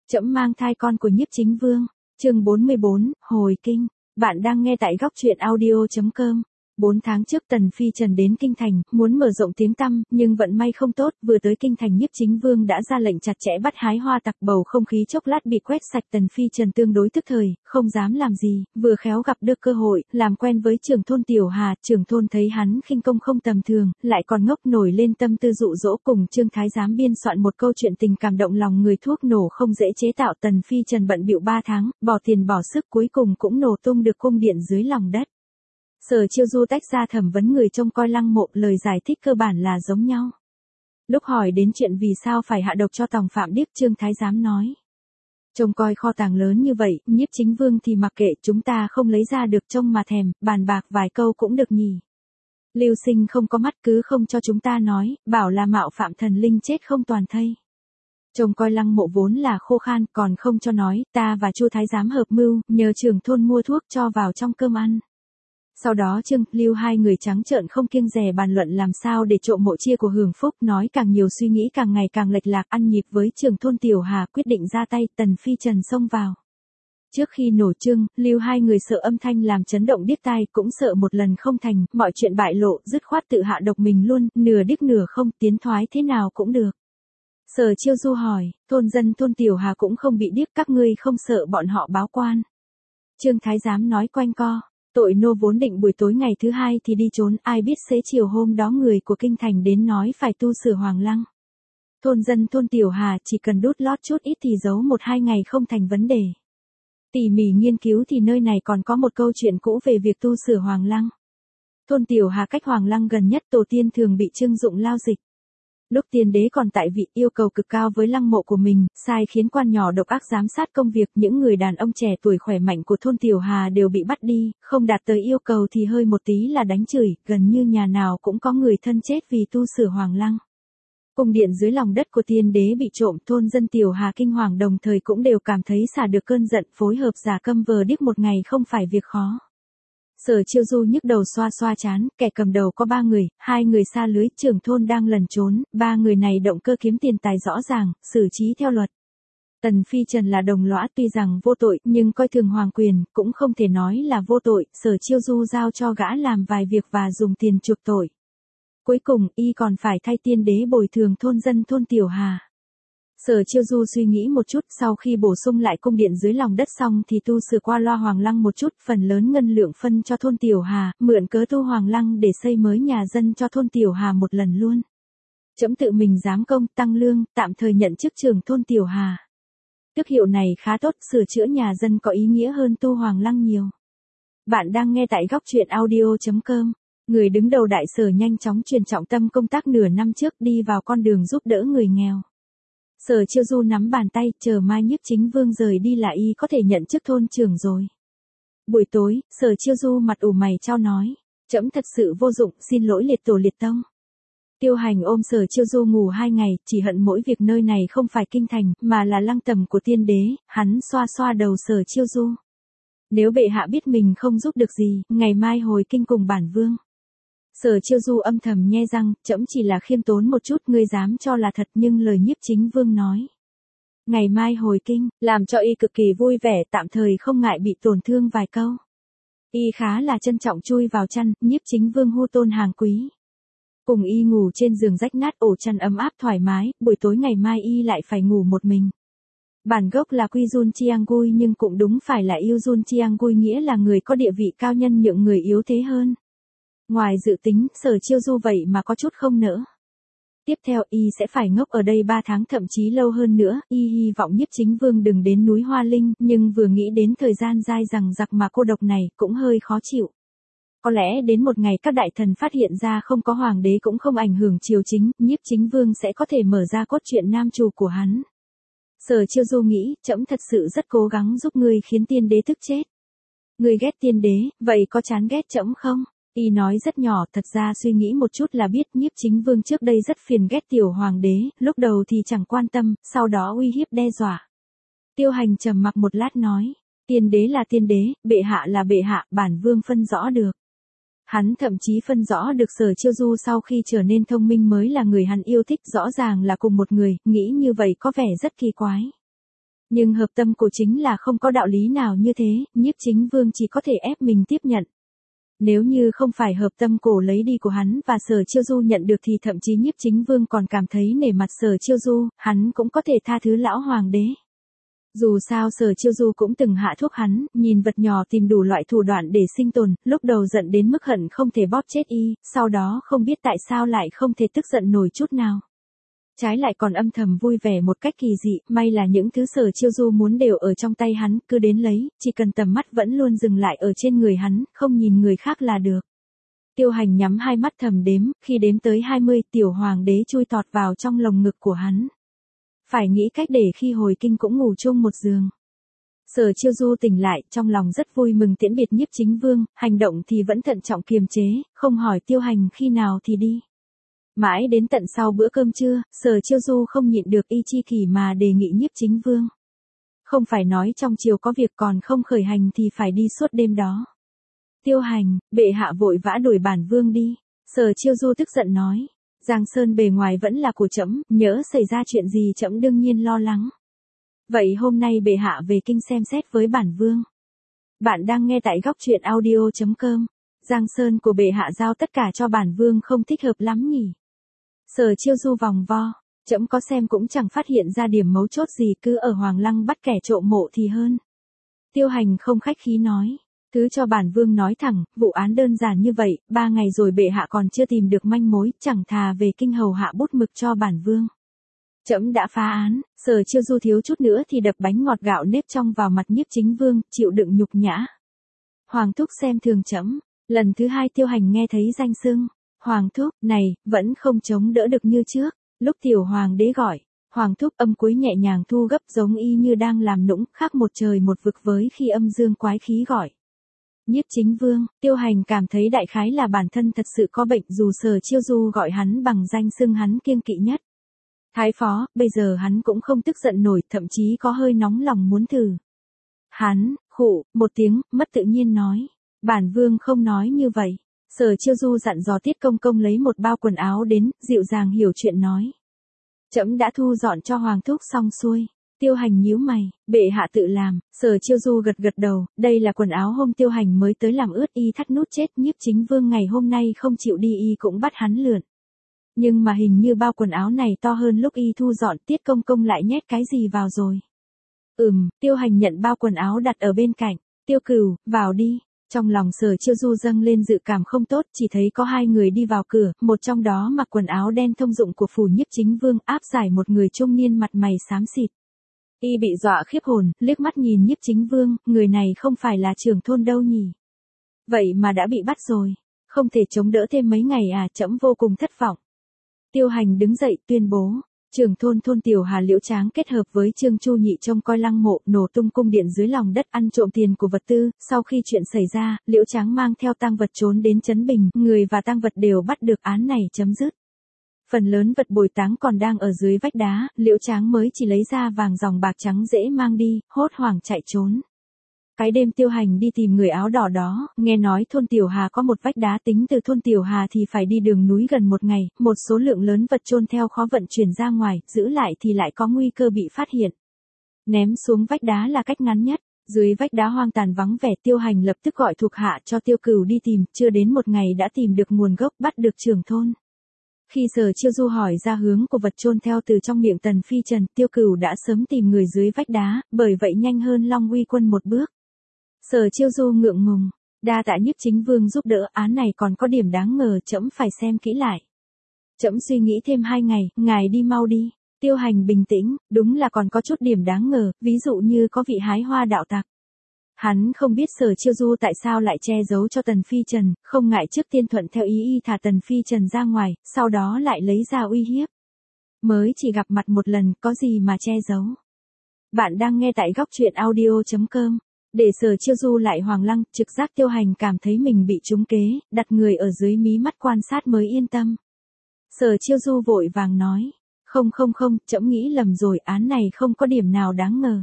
Trẫm mang thai con của Nhiếp Chính Vương. Chương 44, hồi kinh. Bạn đang nghe tại góc truyện audio.com. 4 tháng trước Tần Phi Trần đến Kinh Thành, muốn mở rộng tiếng tăm, nhưng vận may không tốt, vừa tới Kinh Thành Nhiếp Chính Vương đã ra lệnh chặt chẽ bắt hái hoa tặc, bầu không khí chốc lát bị quét sạch. Tần Phi Trần tương đối tức thời, không dám làm gì, vừa khéo gặp được cơ hội, làm quen với trưởng thôn Tiểu Hà. Trưởng thôn thấy hắn khinh công không tầm thường, lại còn ngốc, nổi lên tâm tư dụ dỗ, cùng Trương Thái Giám biên soạn một câu chuyện tình cảm động lòng người. Thuốc nổ không dễ chế tạo, Tần Phi Trần bận bịu 3 tháng, bỏ tiền bỏ sức, cuối cùng cũng nổ tung được cung điện dưới lòng đất. Sở Chiêu Du tách ra thẩm vấn người trông coi lăng mộ, lời giải thích cơ bản là giống nhau. Lúc hỏi đến chuyện vì sao phải hạ độc cho tòng phạm Điếc, Trương Thái Giám nói: trông coi kho tàng lớn như vậy, Nhiếp Chính Vương thì mặc kệ, chúng ta không lấy ra được, trông mà thèm, bàn bạc vài câu cũng được nhỉ. Lưu Sinh không có mắt, cứ không cho chúng ta nói, bảo là mạo phạm thần linh chết không toàn thây. Trông coi lăng mộ vốn là khô khan, còn không cho nói, ta và Chu Thái Giám hợp mưu, nhờ trưởng thôn mua thuốc cho vào trong cơm ăn. Sau đó Trương, Lưu hai người trắng trợn không kiêng dè bàn luận làm sao để trộm mộ chia của Hưởng Phúc, nói càng nhiều suy nghĩ càng ngày càng lệch lạc. Ăn nhịp với trưởng thôn Tiểu Hà, quyết định ra tay. Tần Phi Trần xông vào. Trước khi nổ Trương, Lưu hai người sợ âm thanh làm chấn động điếc tai, cũng sợ một lần không thành, mọi chuyện bại lộ, dứt khoát tự hạ độc mình luôn, nửa điếc nửa không, tiến thoái thế nào cũng được. Sở Chiêu Du hỏi, thôn dân thôn Tiểu Hà cũng không bị điếc, các ngươi không sợ bọn họ báo quan? Trương Thái Giám nói quanh co. Tội nô vốn định buổi tối ngày thứ hai thì đi trốn, ai biết xế chiều hôm đó người của Kinh Thành đến nói phải tu sửa Hoàng Lăng. Thôn dân thôn Tiểu Hà chỉ cần đút lót chút ít thì giấu 1-2 ngày không thành vấn đề. Tỉ mỉ nghiên cứu thì nơi này còn có một câu chuyện cũ về việc tu sửa Hoàng Lăng. Thôn Tiểu Hà cách Hoàng Lăng gần nhất, tổ tiên thường bị Trương Dụng lao dịch. Lúc tiên đế còn tại vị, yêu cầu cực cao với lăng mộ của mình, sai khiến quan nhỏ độc ác giám sát công việc, những người đàn ông trẻ tuổi khỏe mạnh của thôn Tiểu Hà đều bị bắt đi, không đạt tới yêu cầu thì hơi một tí là đánh chửi, gần như nhà nào cũng có người thân chết vì tu sửa Hoàng Lăng. Cung điện dưới lòng đất của tiên đế bị trộm, thôn dân Tiểu Hà kinh hoàng, đồng thời cũng đều cảm thấy xả được cơn giận, phối hợp giả câm vờ điếc một ngày không phải việc khó. Sở Chiêu Du nhức đầu xoa xoa chán, kẻ cầm đầu có 3 người, 2 người xa lưới, trưởng thôn đang lẩn trốn, 3 người này động cơ kiếm tiền tài rõ ràng, xử trí theo luật. Tần Phi Trần là đồng lõa, tuy rằng vô tội, nhưng coi thường hoàng quyền, cũng không thể nói là vô tội. Sở Chiêu Du giao cho gã làm vài việc và dùng tiền chuộc tội. Cuối cùng, y còn phải thay tiên đế bồi thường thôn dân thôn Tiểu Hà. Sở Chiêu Du suy nghĩ một chút, sau khi bổ sung lại cung điện dưới lòng đất xong thì tu sửa qua loa Hoàng Lăng một chút, phần lớn ngân lượng phân cho thôn Tiểu Hà, mượn cớ tu Hoàng Lăng để xây mới nhà dân cho thôn Tiểu Hà một lần luôn. Trẫm tự mình giám công, tăng lương, tạm thời nhận chức trưởng thôn Tiểu Hà. Tước hiệu này khá tốt, sửa chữa nhà dân có ý nghĩa hơn tu Hoàng Lăng nhiều. Bạn đang nghe tại góc truyện audio.com. Người đứng đầu đại sở nhanh chóng chuyển trọng tâm công tác, nửa năm trước đi vào con đường giúp đỡ người nghèo. Sở Chiêu Du nắm bàn tay, chờ mai Nhiếp Chính Vương rời đi là y có thể nhận chức thôn trưởng rồi. Buổi tối, Sở Chiêu Du mặt ủ mày chau nói, trẫm thật sự vô dụng, xin lỗi liệt tổ liệt tông. Tiêu Hành ôm Sở Chiêu Du ngủ 2 ngày, chỉ hận mỗi việc nơi này không phải Kinh Thành, mà là lăng tẩm của tiên đế. Hắn xoa xoa đầu Sở Chiêu Du. Nếu bệ hạ biết mình không giúp được gì, ngày mai hồi kinh cùng bản vương. Sở Chiêu Du âm thầm nhe răng, trẫm chỉ là khiêm tốn một chút, ngươi dám cho là thật, nhưng lời Nhiếp Chính Vương nói. Ngày mai hồi kinh, làm cho y cực kỳ vui vẻ, tạm thời không ngại bị tổn thương vài câu. Y khá là trân trọng chui vào chăn, Nhiếp Chính Vương hu tôn hàng quý. Cùng y ngủ trên giường rách nát, ổ chăn ấm áp thoải mái, buổi tối ngày mai y lại phải ngủ một mình. Bản gốc là Quy Jun Chiang-gui nhưng cũng đúng phải là yêu Jun Chiang-gui, nghĩa là người có địa vị cao nhân nhượng người yếu thế hơn. Ngoài dự tính, Sở Chiêu Du vậy mà có chút không nỡ. Tiếp theo y sẽ phải ngốc ở đây 3 tháng thậm chí lâu hơn nữa, y hy vọng Nhiếp Chính Vương đừng đến núi Hoa Linh, nhưng vừa nghĩ đến thời gian dai dằng dặc mà cô độc này, cũng hơi khó chịu. Có lẽ đến một ngày các đại thần phát hiện ra không có hoàng đế cũng không ảnh hưởng triều chính, Nhiếp Chính Vương sẽ có thể mở ra cốt truyện nam chủ của hắn. Sở Chiêu Du nghĩ, trẫm thật sự rất cố gắng giúp ngươi khiến tiên đế tức chết. Ngươi ghét tiên đế, vậy có chán ghét trẫm không? Y nói rất nhỏ, thật ra suy nghĩ một chút là biết Nhiếp Chính Vương trước đây rất phiền ghét tiểu hoàng đế, lúc đầu thì chẳng quan tâm, sau đó uy hiếp đe dọa. Tiêu Hành trầm mặc một lát nói, tiên đế là tiên đế, bệ hạ là bệ hạ, bản vương phân rõ được. Hắn thậm chí phân rõ được Sở Chiêu Du sau khi trở nên thông minh mới là người hắn yêu thích, rõ ràng là cùng một người, nghĩ như vậy có vẻ rất kỳ quái. Nhưng hợp tâm cổ chính là không có đạo lý nào như thế, nhiếp chính vương chỉ có thể ép mình tiếp nhận. Nếu như không phải hợp tâm cổ lấy đi của hắn và Sở Chiêu Du nhận được thì thậm chí nhiếp chính vương còn cảm thấy nể mặt Sở Chiêu Du, hắn cũng có thể tha thứ lão hoàng đế. Dù sao Sở Chiêu Du cũng từng hạ thuốc hắn, nhìn vật nhỏ tìm đủ loại thủ đoạn để sinh tồn, lúc đầu giận đến mức hận không thể bóp chết y, sau đó không biết tại sao lại không thể tức giận nổi chút nào. Trái lại còn âm thầm vui vẻ một cách kỳ dị, may là những thứ Sở Chiêu Du muốn đều ở trong tay hắn, cứ đến lấy, chỉ cần tầm mắt vẫn luôn dừng lại ở trên người hắn, không nhìn người khác là được. Tiêu Hành nhắm hai mắt thầm đếm, khi đếm tới 20, tiểu hoàng đế chui tọt vào trong lồng ngực của hắn. Phải nghĩ cách để khi hồi kinh cũng ngủ chung một giường. Sở Chiêu Du tỉnh lại, trong lòng rất vui mừng tiễn biệt nhiếp chính vương, hành động thì vẫn thận trọng kiềm chế, không hỏi Tiêu Hành khi nào thì đi. Mãi đến tận sau bữa cơm trưa, Sở Chiêu Du không nhịn được y chi kỷ mà đề nghị nhiếp chính vương. Không phải nói trong chiều có việc còn không khởi hành thì phải đi suốt đêm đó. Tiêu Hành, bệ hạ vội vã đuổi bản vương đi. Sở Chiêu Du tức giận nói. Giang Sơn bề ngoài vẫn là của trẫm, nhỡ xảy ra chuyện gì trẫm đương nhiên lo lắng. Vậy hôm nay bệ hạ về kinh xem xét với bản vương. Bạn đang nghe tại góc truyện audio.com. Giang Sơn của bệ hạ giao tất cả cho bản vương không thích hợp lắm nhỉ. Sở Chiêu Du vòng vo, trẫm có xem cũng chẳng phát hiện ra điểm mấu chốt gì, cứ ở Hoàng Lăng bắt kẻ trộm mộ thì hơn. Tiêu Hành không khách khí nói. Thứ cho bản vương nói thẳng, vụ án đơn giản như vậy, 3 ngày rồi bệ hạ còn chưa tìm được manh mối, chẳng thà về kinh hầu hạ bút mực cho bản vương. Trẫm đã phá án. Sở Chiêu Du thiếu chút nữa thì đập bánh ngọt gạo nếp trong vào mặt nhiếp chính vương, chịu đựng nhục nhã. Hoàng thúc xem thường trẫm. Lần thứ 2 Tiêu Hành nghe thấy danh xưng. Hoàng thúc, này, vẫn không chống đỡ được như trước. Lúc tiểu hoàng đế gọi, Hoàng thúc âm cuối nhẹ nhàng thu gấp giống y như đang làm nũng, khác một trời một vực với khi âm dương quái khí gọi. Nhiếp chính vương, Tiêu Hành cảm thấy đại khái là bản thân thật sự có bệnh, dù Sở Chiêu Du gọi hắn bằng danh xưng hắn kiêng kỵ nhất. Thái phó, bây giờ hắn cũng không tức giận nổi, thậm chí có hơi nóng lòng muốn thử. Hắn, khụ, một tiếng, mất tự nhiên nói. Bản vương không nói như vậy. Sở Chiêu Du dặn dò Tiết Công Công lấy một bao quần áo đến, dịu dàng hiểu chuyện nói. Trẫm đã thu dọn cho Hoàng thúc xong xuôi. Tiêu Hành nhíu mày, bệ hạ tự làm. Sở Chiêu Du gật gật đầu, đây là quần áo hôm Tiêu Hành mới tới làm ướt y thắt nút chết, nhiếp chính vương ngày hôm nay không chịu đi y cũng bắt hắn lượn. Nhưng mà hình như bao quần áo này to hơn lúc y thu dọn, Tiết Công Công lại nhét cái gì vào rồi. Tiêu Hành nhận bao quần áo đặt ở bên cạnh. Tiêu Cửu, vào đi. Trong lòng Sở Chiêu Du dâng lên dự cảm không tốt, chỉ thấy có 2 người đi vào cửa, một trong đó mặc quần áo đen thông dụng của phủ nhiếp chính vương, áp giải một người trung niên mặt mày xám xịt. Y bị dọa khiếp hồn, liếc mắt nhìn nhiếp chính vương, người này không phải là trưởng thôn đâu nhỉ. Vậy mà đã bị bắt rồi, không thể chống đỡ thêm mấy ngày à, trẫm vô cùng thất vọng. Tiêu Hành đứng dậy tuyên bố, trưởng thôn thôn Tiểu Hà Liễu Tráng kết hợp với Trương Chu Nhị trông coi lăng mộ, nổ tung cung điện dưới lòng đất, ăn trộm tiền của vật tư, sau khi chuyện xảy ra, Liễu Tráng mang theo tang vật trốn đến Trấn Bình, người và tang vật đều bắt được, án này chấm dứt. Phần lớn vật bồi táng còn đang ở dưới vách đá, Liễu Tráng mới chỉ lấy ra vàng dòng bạc trắng dễ mang đi, hốt hoảng chạy trốn. Cái đêm Tiêu Hành đi tìm người áo đỏ đó, nghe nói thôn Tiểu Hà có một vách đá, tính từ thôn Tiểu Hà thì phải đi đường núi gần 1 ngày, một số lượng lớn vật chôn theo khó vận chuyển ra ngoài, giữ lại thì lại có nguy cơ bị phát hiện. Ném xuống vách đá là cách ngắn nhất. Dưới vách đá hoang tàn vắng vẻ, Tiêu Hành lập tức gọi thuộc hạ cho Tiêu Cửu đi tìm, chưa đến 1 ngày đã tìm được nguồn gốc, bắt được trưởng thôn. Khi Sở Chiêu Du hỏi ra hướng của vật chôn theo từ trong miệng Tần Phi Trần, Tiêu Cửu đã sớm tìm người dưới vách đá, bởi vậy nhanh hơn Long Uy Quân một bước. Sở Chiêu Du ngượng ngùng, đa tạ nhiếp chính vương giúp đỡ, án này còn có điểm đáng ngờ, trẫm phải xem kỹ lại. Trẫm suy nghĩ thêm 2 ngày, ngài đi mau đi. Tiêu Hành bình tĩnh, đúng là còn có chút điểm đáng ngờ, ví dụ như có vị hái hoa đạo tặc. Hắn không biết Sở Chiêu Du tại sao lại che giấu cho Tần Phi Trần, không ngại trước tiên thuận theo ý y thả Tần Phi Trần ra ngoài, sau đó lại lấy ra uy hiếp. Mới chỉ gặp mặt một lần, có gì mà che giấu. Bạn đang nghe tại góc truyện audio.com. Để Sở Chiêu Du lại Hoàng Lăng, trực giác Tiêu Hành cảm thấy mình bị trúng kế, đặt người ở dưới mí mắt quan sát mới yên tâm. Sở Chiêu Du vội vàng nói, không, trẫm nghĩ lầm rồi, án này không có điểm nào đáng ngờ.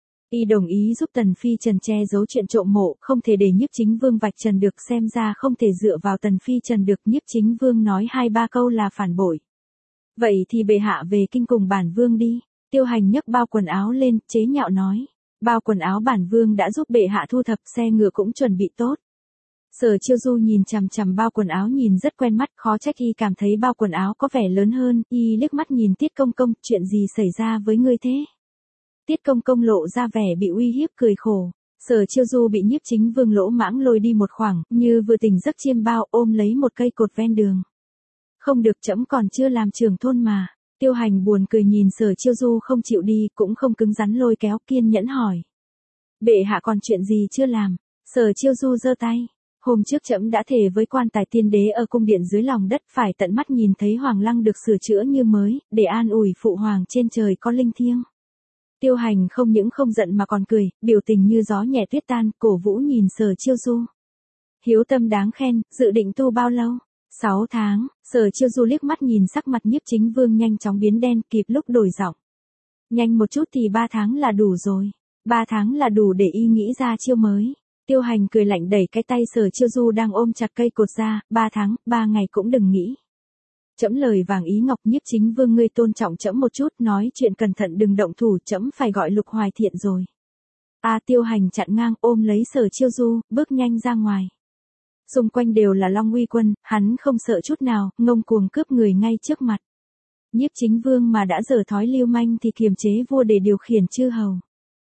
Y đồng ý giúp Tần Phi Trần che giấu chuyện trộm mộ, không thể để nhiếp chính vương vạch trần được, xem ra không thể dựa vào Tần Phi Trần được, nhiếp chính vương nói 2-3 câu là phản bội. Vậy thì bệ hạ về kinh cùng bản vương đi. Tiêu Hành nhấc bao quần áo lên, chế nhạo nói. Bao quần áo bản vương đã giúp bệ hạ thu thập, xe ngựa cũng chuẩn bị tốt. Sở Chiêu Du nhìn chằm chằm bao quần áo nhìn rất quen mắt, khó trách y cảm thấy bao quần áo có vẻ lớn hơn, y liếc mắt nhìn Tiết Công Công, chuyện gì xảy ra với ngươi thế? Tiết Công Công lộ ra vẻ bị uy hiếp cười khổ. Sở Chiêu Du bị Nhiếp Chính Vương lỗ mãng lôi đi một khoảng, như vừa tỉnh giấc chiêm bao, ôm lấy một cây cột ven đường. Không được, trẫm còn chưa làm trưởng thôn mà. Tiêu Hành buồn cười nhìn Sở Chiêu Du không chịu đi, cũng không cứng rắn lôi kéo, kiên nhẫn hỏi. Bệ hạ còn chuyện gì chưa làm? Sở Chiêu Du giơ tay. Hôm trước trẫm đã thề với quan tài tiên đế ở cung điện dưới lòng đất phải tận mắt nhìn thấy Hoàng Lăng được sửa chữa như mới, để an ủi phụ hoàng trên trời có linh thiêng. Tiêu Hành không những không giận mà còn cười, biểu tình như gió nhẹ tuyết tan, cổ vũ nhìn Sở Chiêu Du. Hiếu tâm đáng khen, dự định tu bao lâu? 6 tháng, Sở Chiêu Du liếc mắt nhìn sắc mặt Nhiếp Chính Vương nhanh chóng biến đen, kịp lúc đổi giọng. Nhanh một chút thì 3 tháng là đủ rồi. 3 tháng là đủ để y nghĩ ra chiêu mới. Tiêu Hành cười lạnh đẩy cái tay Sở Chiêu Du đang ôm chặt cây cột ra, 3 tháng, 3 ngày cũng đừng nghĩ. Trẫm lời vàng ý ngọc, Nhiếp Chính Vương ngươi tôn trọng trẫm một chút, nói chuyện cẩn thận đừng động thủ, trẫm phải gọi Lục Hoài Thiện rồi. Tiêu Hành chặn ngang ôm lấy Sở Chiêu Du, bước nhanh ra ngoài. Xung quanh đều là Long Uy quân, hắn không sợ chút nào, ngông cuồng cướp người ngay trước mặt. Nhiếp Chính Vương mà đã dở thói lưu manh thì kiềm chế vua để điều khiển chư hầu.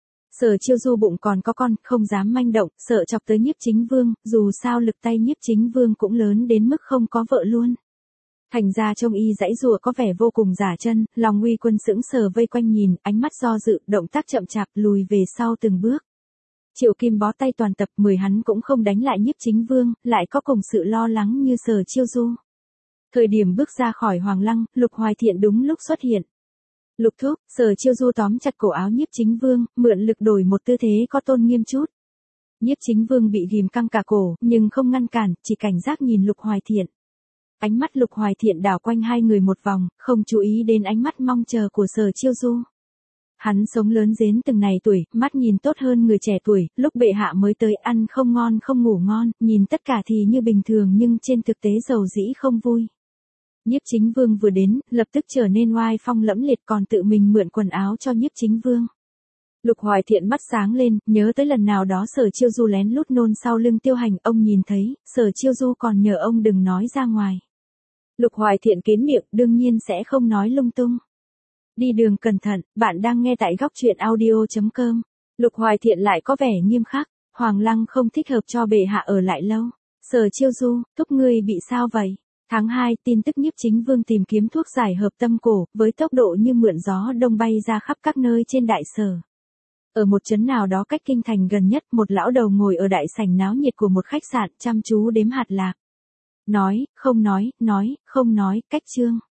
Sở Chiêu Du bụng còn có con, không dám manh động, sợ chọc tới Nhiếp Chính Vương, dù sao lực tay Nhiếp Chính Vương cũng lớn đến mức không có vợ luôn. Thành ra trông y giãy giụa có vẻ vô cùng giả chân, Long Uy quân sững sờ vây quanh nhìn, ánh mắt do dự, động tác chậm chạp lùi về sau từng bước. Triệu Kim bó tay toàn tập 10 hắn cũng không đánh lại Nhiếp Chính Vương, lại có cùng sự lo lắng như Sở Chiêu Du. Thời điểm bước ra khỏi Hoàng Lăng, Lục Hoài Thiện đúng lúc xuất hiện. Lục thúc, Sở Chiêu Du tóm chặt cổ áo Nhiếp Chính Vương, mượn lực đổi một tư thế có tôn nghiêm chút. Nhiếp Chính Vương bị ghim căng cả cổ, nhưng không ngăn cản, chỉ cảnh giác nhìn Lục Hoài Thiện. Ánh mắt Lục Hoài Thiện đảo quanh hai người một vòng, không chú ý đến ánh mắt mong chờ của Sở Chiêu Du. Hắn sống lớn đến từng này tuổi, mắt nhìn tốt hơn người trẻ tuổi, lúc bệ hạ mới tới ăn không ngon không ngủ ngon, nhìn tất cả thì như bình thường nhưng trên thực tế dầu dĩ không vui. Nhiếp Chính Vương vừa đến, lập tức trở nên oai phong lẫm liệt còn tự mình mượn quần áo cho Nhiếp Chính Vương. Lục Hoài Thiện mắt sáng lên, nhớ tới lần nào đó Sở Chiêu Du lén lút nôn sau lưng Tiêu Hành, ông nhìn thấy, Sở Chiêu Du còn nhờ ông đừng nói ra ngoài. Lục Hoài Thiện kín miệng, đương nhiên sẽ không nói lung tung. Đi đường cẩn thận, bạn đang nghe tại góc truyện audio.com. Lục Hoài Thiện lại có vẻ nghiêm khắc, Hoàng Lăng không thích hợp cho bệ hạ ở lại lâu. Sở Chiêu Du, thúc ngươi bị sao vậy? Tháng 2, tin tức Nhiếp Chính Vương tìm kiếm thuốc giải hợp tâm cổ, với tốc độ như mượn gió đông bay ra khắp các nơi trên đại sở. Ở một trấn nào đó cách kinh thành gần nhất, một lão đầu ngồi ở đại sảnh náo nhiệt của một khách sạn, chăm chú đếm hạt lạc. Nói, không nói, cách chương.